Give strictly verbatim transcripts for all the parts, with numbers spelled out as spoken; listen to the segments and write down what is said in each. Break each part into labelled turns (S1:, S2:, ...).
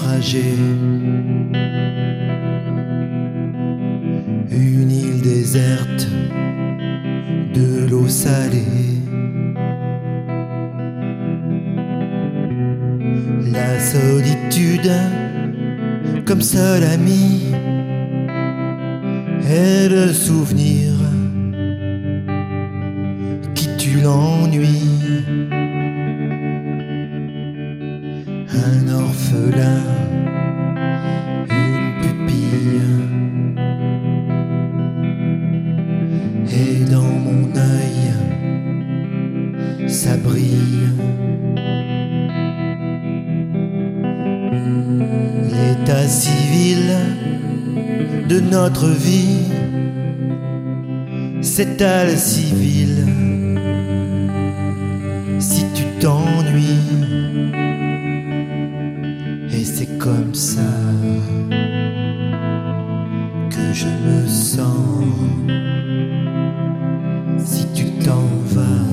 S1: naufragé, une île déserte, de l'eau salée. La solitude comme seul ami est le souvenir qui tue l'ennui. Un orphelin, une pupille, et dans mon œil ça brille. L'état civil de notre vie s'étale si vile. Si tu t'ennuies, et c'est comme ça que je me sens. Si tu t'en vas,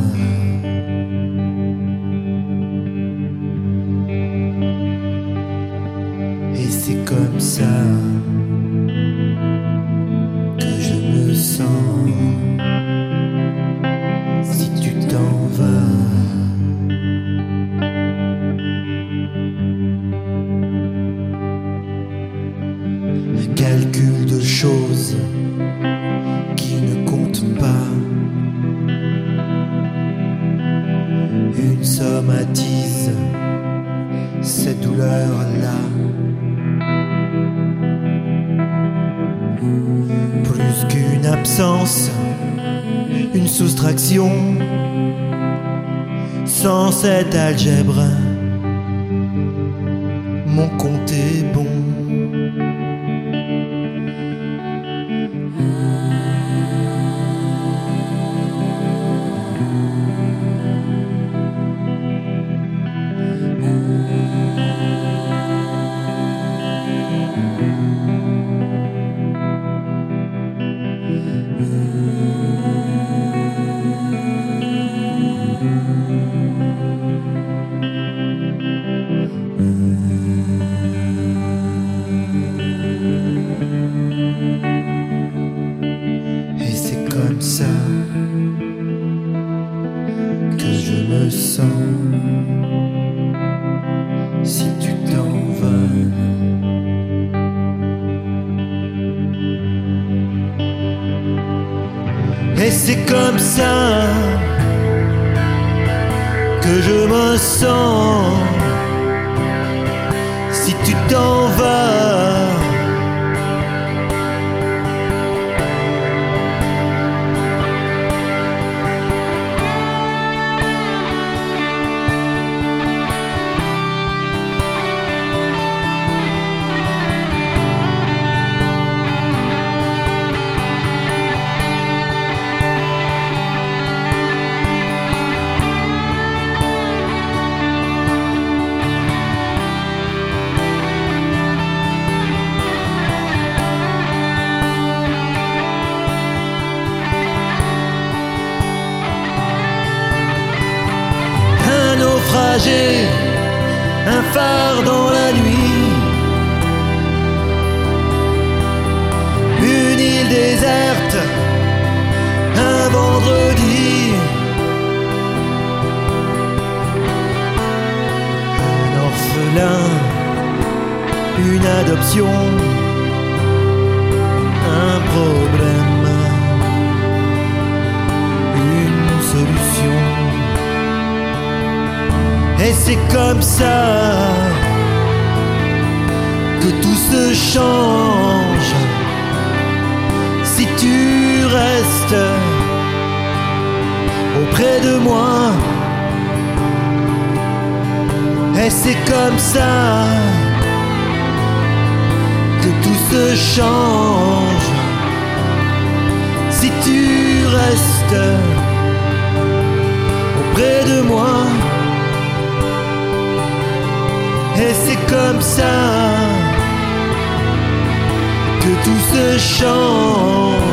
S1: et c'est comme ça que je me sens. Si tu t'en vas, un calcul de choses qui ne comptent pas, une somatise cette douleur-là. Plus qu'une absence, une soustraction, sans cette algèbre, mon compte est bon. Et c'est comme ça que je me sens. Si tu t'en vas, et c'est comme ça que je me sens. Si tu t'en vas, naufragé, un phare dans la nuit, une île déserte, un vendredi, un orphelin, une adoption, un problème, une solution. Et c'est comme ça que tout se change. Si tu restes auprès de moi, et c'est comme ça que tout se change. Si tu restes auprès de moi, et c'est comme ça que tout se change.